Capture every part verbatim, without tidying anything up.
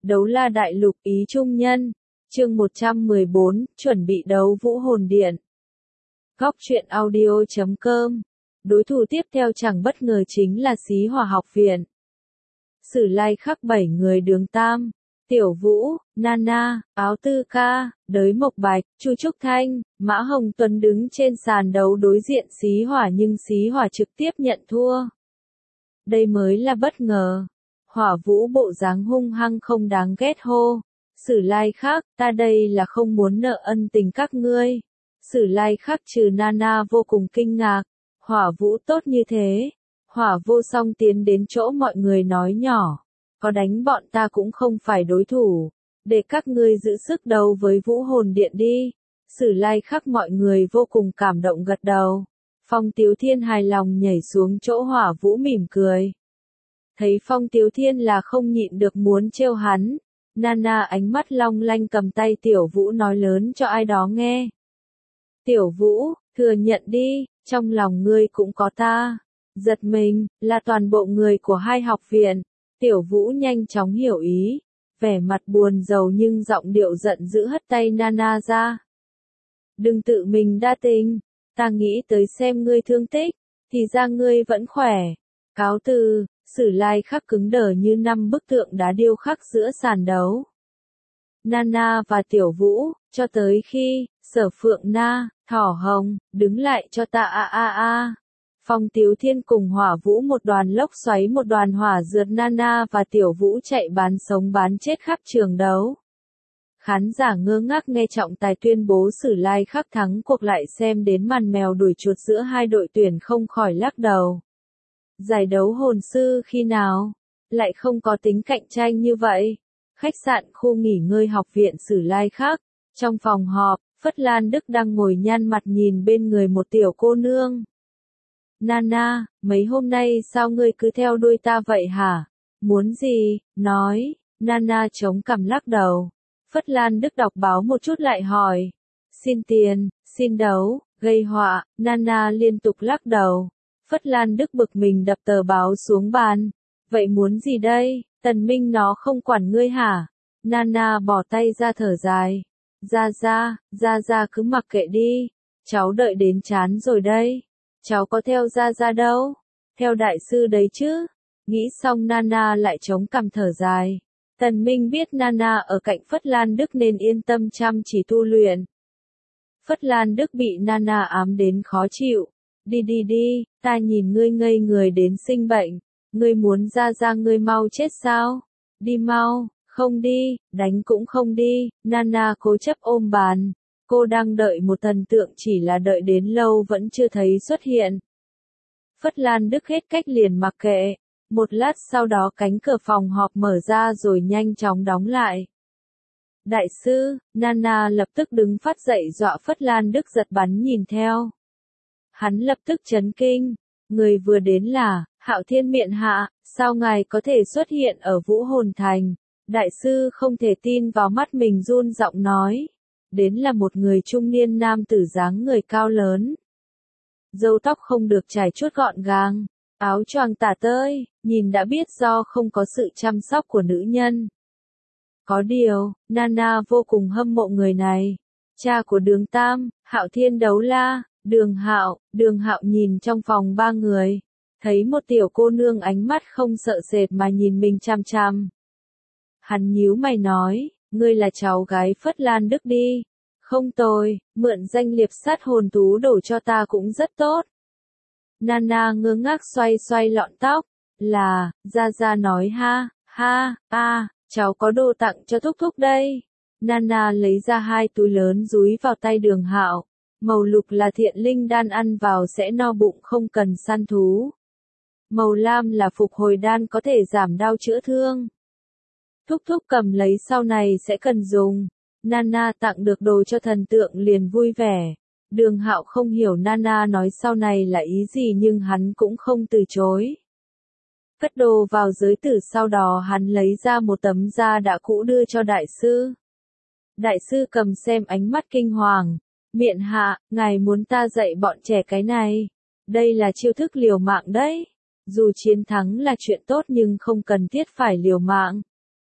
Đấu La Đại Lục Ý Trung Nhân, chương một trăm mười bốn, chuẩn bị đấu Vũ Hồn Điện. Góc truyện audio chấm com. Đối thủ tiếp theo chẳng bất ngờ chính là Xí Hỏa Học Viện. Sử Lai khắc bảy người Đường Tam, Tiểu Vũ, Nana, Áo Tư Ca, Đới Mộc Bạch, Chu Trúc Thanh, Mã Hồng Tuấn đứng trên sàn đấu đối diện Xí Hỏa nhưng Xí Hỏa trực tiếp nhận thua. Đây mới là bất ngờ. Hỏa Vũ bộ dáng hung hăng không đáng ghét hô. Sử Lai khắc, ta đây là không muốn nợ ân tình các ngươi. Sử Lai khắc trừ Nana vô cùng kinh ngạc. Hỏa Vũ tốt như thế. Hỏa Vô Song tiến đến chỗ mọi người nói nhỏ. Có đánh bọn ta cũng không phải đối thủ. Để các ngươi giữ sức đấu với Vũ Hồn Điện đi. Sử Lai khắc mọi người vô cùng cảm động gật đầu. Phong Tiếu Thiên hài lòng nhảy xuống chỗ Hỏa Vũ mỉm cười. Thấy Phong Tiếu Thiên là không nhịn được muốn trêu hắn. Nana ánh mắt long lanh cầm tay Tiểu Vũ nói lớn cho ai đó nghe. Tiểu Vũ, thừa nhận đi, trong lòng ngươi cũng có ta. Giật mình, là toàn bộ người của hai học viện. Tiểu Vũ nhanh chóng hiểu ý. Vẻ mặt buồn rầu nhưng giọng điệu giận dữ hất tay Nana ra. Đừng tự mình đa tình, ta nghĩ tới xem ngươi thương tích, thì ra ngươi vẫn khỏe. Cáo từ. Sử Lai khắc cứng đờ như năm bức tượng đá điêu khắc giữa sàn đấu. Nana và Tiểu Vũ, cho tới khi, Sở Phượng Na, Thỏ Hồng, đứng lại cho ta a a a. Phong Tiếu Thiên cùng Hỏa Vũ một đoàn lốc xoáy một đoàn hỏa rượt Nana và Tiểu Vũ chạy bán sống bán chết khắp trường đấu. Khán giả ngơ ngác nghe trọng tài tuyên bố Sử Lai khắc thắng cuộc lại xem đến màn mèo đuổi chuột giữa hai đội tuyển không khỏi lắc đầu. Giải đấu hồn sư khi nào? Lại không có tính cạnh tranh như vậy. Khách sạn khu nghỉ ngơi học viện Sử Lai khắc. Trong phòng họp, Phất Lan Đức đang ngồi nhăn mặt nhìn bên người một tiểu cô nương. Nana, mấy hôm nay sao ngươi cứ theo đuôi ta vậy hả? Muốn gì? Nói. Nana chống cằm lắc đầu. Phất Lan Đức đọc báo một chút lại hỏi. Xin tiền, xin đấu, gây họa. Nana liên tục lắc đầu. Phất Lan Đức bực mình đập tờ báo xuống bàn. Vậy muốn gì đây? Tần Minh nó không quản ngươi hả? Nana bỏ tay ra thở dài. Ra ra, ra ra cứ mặc kệ đi. Cháu đợi đến chán rồi đây. Cháu có theo ra ra đâu? Theo đại sư đấy chứ. Nghĩ xong Nana lại chống cằm thở dài. Tần Minh biết Nana ở cạnh Phất Lan Đức nên yên tâm chăm chỉ tu luyện. Phất Lan Đức bị Nana ám đến khó chịu. Đi đi đi, ta nhìn ngươi ngây người đến sinh bệnh. Ngươi muốn ra ra ngươi mau chết sao? Đi mau, không đi, đánh cũng không đi. Nana cố chấp ôm bàn. Cô đang đợi một thần tượng chỉ là đợi đến lâu vẫn chưa thấy xuất hiện. Phất Lan Đức hết cách liền mặc kệ. Một lát sau đó cánh cửa phòng họp mở ra rồi nhanh chóng đóng lại. Đại sư, Nana lập tức đứng phát dậy dọa Phất Lan Đức giật bắn nhìn theo. Hắn lập tức chấn kinh. Người vừa đến là, Hạo Thiên Miện Hạ, sao ngài có thể xuất hiện ở Vũ Hồn Thành? Đại sư không thể tin vào mắt mình run giọng nói. Đến là một người trung niên nam tử dáng người cao lớn. Râu tóc không được chải chuốt gọn gàng. Áo choàng tả tơi, nhìn đã biết do không có sự chăm sóc của nữ nhân. Có điều, Nana vô cùng hâm mộ người này. Cha của Đường Tam, Hạo Thiên Đấu La. Đường Hạo, Đường Hạo nhìn trong phòng ba người, thấy một tiểu cô nương ánh mắt không sợ sệt mà nhìn mình chằm chằm. Hắn nhíu mày nói, ngươi là cháu gái Phất Lan Đức đi. Không tồi, mượn danh liệp sát hồn tú đổ cho ta cũng rất tốt. Nana ngơ ngác xoay xoay lọn tóc, là, Gia Gia nói ha, ha, a, cháu có đồ tặng cho thúc thúc đây. Nana lấy ra hai túi lớn dúi vào tay Đường Hạo. Màu lục là thiện linh đan ăn vào sẽ no bụng không cần săn thú. Màu lam là phục hồi đan có thể giảm đau chữa thương. Thúc thúc cầm lấy sau này sẽ cần dùng. Nana tặng được đồ cho thần tượng liền vui vẻ. Đường Hạo không hiểu Nana nói sau này là ý gì nhưng hắn cũng không từ chối. Cất đồ vào giới tử sau đó hắn lấy ra một tấm da đã cũ đưa cho đại sư. Đại sư cầm xem ánh mắt kinh hoàng. Miện Hạ, ngài muốn ta dạy bọn trẻ cái này. Đây là chiêu thức liều mạng đấy. Dù chiến thắng là chuyện tốt nhưng không cần thiết phải liều mạng.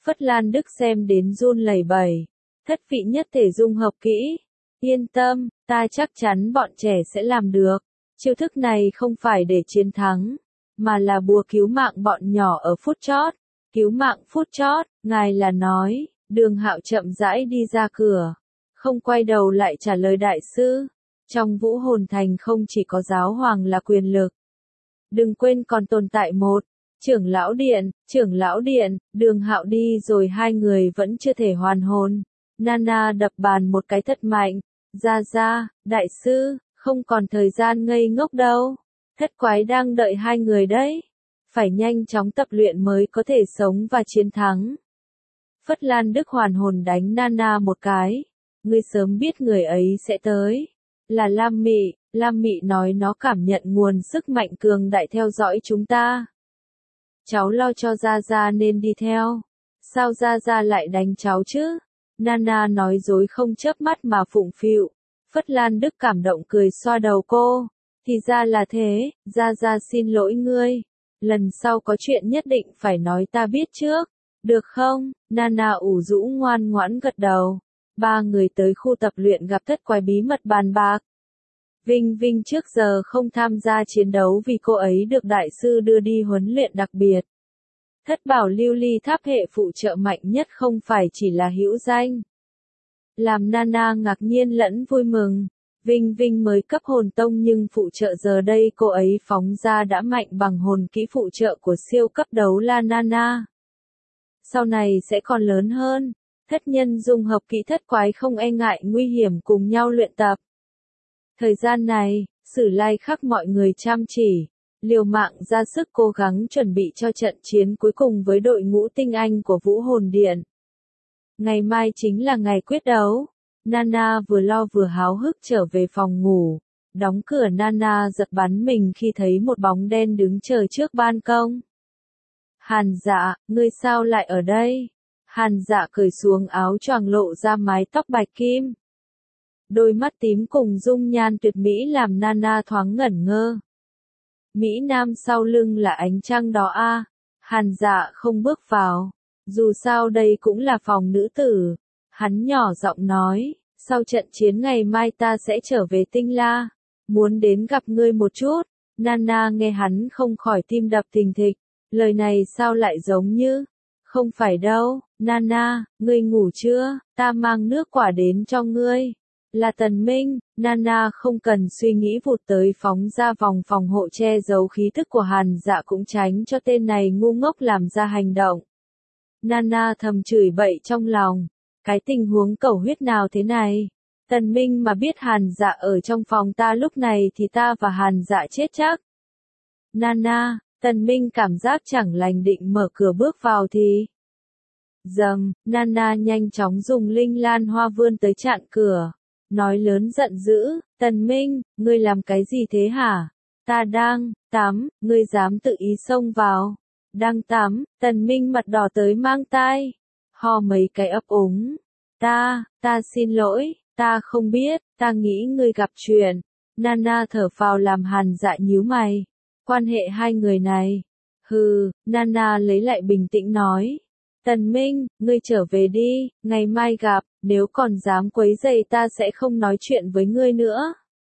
Phất Lan Đức xem đến run lẩy bẩy. Thất vị nhất thể dung hợp kỹ. Yên tâm, ta chắc chắn bọn trẻ sẽ làm được. Chiêu thức này không phải để chiến thắng, mà là bùa cứu mạng bọn nhỏ ở phút chót. Cứu mạng phút chót, ngài là nói. Đường Hạo chậm rãi đi ra cửa, không quay đầu lại trả lời đại sư. Trong Vũ Hồn Thành không chỉ có giáo hoàng là quyền lực. Đừng quên còn tồn tại một, trưởng lão điện, trưởng lão điện, Đường Hạo đi rồi hai người vẫn chưa thể hoàn hồn. Nana đập bàn một cái thật mạnh, ra ra, đại sư, không còn thời gian ngây ngốc đâu. Thất quái đang đợi hai người đấy. Phải nhanh chóng tập luyện mới có thể sống và chiến thắng. Phất Lan Đức hoàn hồn đánh Nana một cái. Ngươi sớm biết người ấy sẽ tới. Là Lam Mị, Lam Mị nói nó cảm nhận nguồn sức mạnh cường đại theo dõi chúng ta. Cháu lo cho Gia Gia nên đi theo. Sao Gia Gia lại đánh cháu chứ? Nana nói dối không chớp mắt mà phụng phịu. Phất Lan Đức cảm động cười xoa đầu cô. Thì ra là thế, Gia Gia xin lỗi ngươi. Lần sau có chuyện nhất định phải nói ta biết trước. Được không? Nana ủ rũ ngoan ngoãn gật đầu. Ba người tới khu tập luyện gặp thất quái bí mật bàn bạc. Vinh Vinh trước giờ không tham gia chiến đấu vì cô ấy được đại sư đưa đi huấn luyện đặc biệt. Thất bảo lưu ly tháp hệ phụ trợ mạnh nhất không phải chỉ là hữu danh. Làm Nana ngạc nhiên lẫn vui mừng. Vinh Vinh mới cấp hồn tông nhưng phụ trợ giờ đây cô ấy phóng ra đã mạnh bằng hồn kỹ phụ trợ của siêu cấp đấu la Nana. Sau này sẽ còn lớn hơn. Thất nhân dung hợp kỹ thất quái không e ngại nguy hiểm cùng nhau luyện tập. Thời gian này, Sử Lai khắc mọi người chăm chỉ, liều mạng ra sức cố gắng chuẩn bị cho trận chiến cuối cùng với đội ngũ tinh anh của Vũ Hồn Điện. Ngày mai chính là ngày quyết đấu. Nana vừa lo vừa háo hức trở về phòng ngủ. Đóng cửa Nana giật bắn mình khi thấy một bóng đen đứng chờ trước ban công. Hàn Dạ, ngươi sao lại ở đây? Hàn Dạ cởi xuống áo choàng lộ ra mái tóc bạch kim. Đôi mắt tím cùng dung nhan tuyệt mỹ làm Nana thoáng ngẩn ngơ. Mỹ Nam sau lưng là ánh trăng đó a. À. Hàn Dạ không bước vào. Dù sao đây cũng là phòng nữ tử. Hắn nhỏ giọng nói, sau trận chiến ngày mai ta sẽ trở về Tinh La. Muốn đến gặp ngươi một chút. Nana nghe hắn không khỏi tim đập thình thịch. Lời này sao lại giống như... Không phải đâu, Nana, ngươi ngủ chưa? Ta mang nước quả đến cho ngươi. Là Tần Minh. Nana không cần suy nghĩ vụt tới phóng ra vòng phòng hộ che giấu khí thức của Hàn Dạ cũng tránh cho tên này ngu ngốc làm ra hành động. Nana thầm chửi bậy trong lòng. Cái tình huống cẩu huyết nào thế này? Tần Minh mà biết Hàn Dạ ở trong phòng ta lúc này thì ta và Hàn Dạ chết chắc. Nana, Tần Minh cảm giác chẳng lành định mở cửa bước vào thì... Dầm, Nana nhanh chóng dùng linh lan hoa vươn tới chặn cửa. Nói lớn giận dữ, Tần Minh, ngươi làm cái gì thế hả? Ta đang tắm, ngươi dám tự ý xông vào. Đang tắm, Tần Minh mặt đỏ tới mang tai. Ho mấy cái ấp úng. Ta, ta xin lỗi, ta không biết, ta nghĩ ngươi gặp chuyện. Nana thở phào làm Hàn Dạ nhíu mày. Quan hệ hai người này. Hừ, Nana lấy lại bình tĩnh nói. Tần Minh, ngươi trở về đi, ngày mai gặp, nếu còn dám quấy rầy ta sẽ không nói chuyện với ngươi nữa.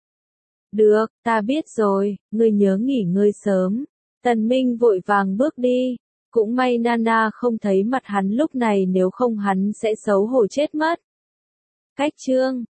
Được, ta biết rồi, ngươi nhớ nghỉ ngơi sớm. Tần Minh vội vàng bước đi. Cũng may Nana không thấy mặt hắn lúc này nếu không hắn sẽ xấu hổ chết mất. Cách chương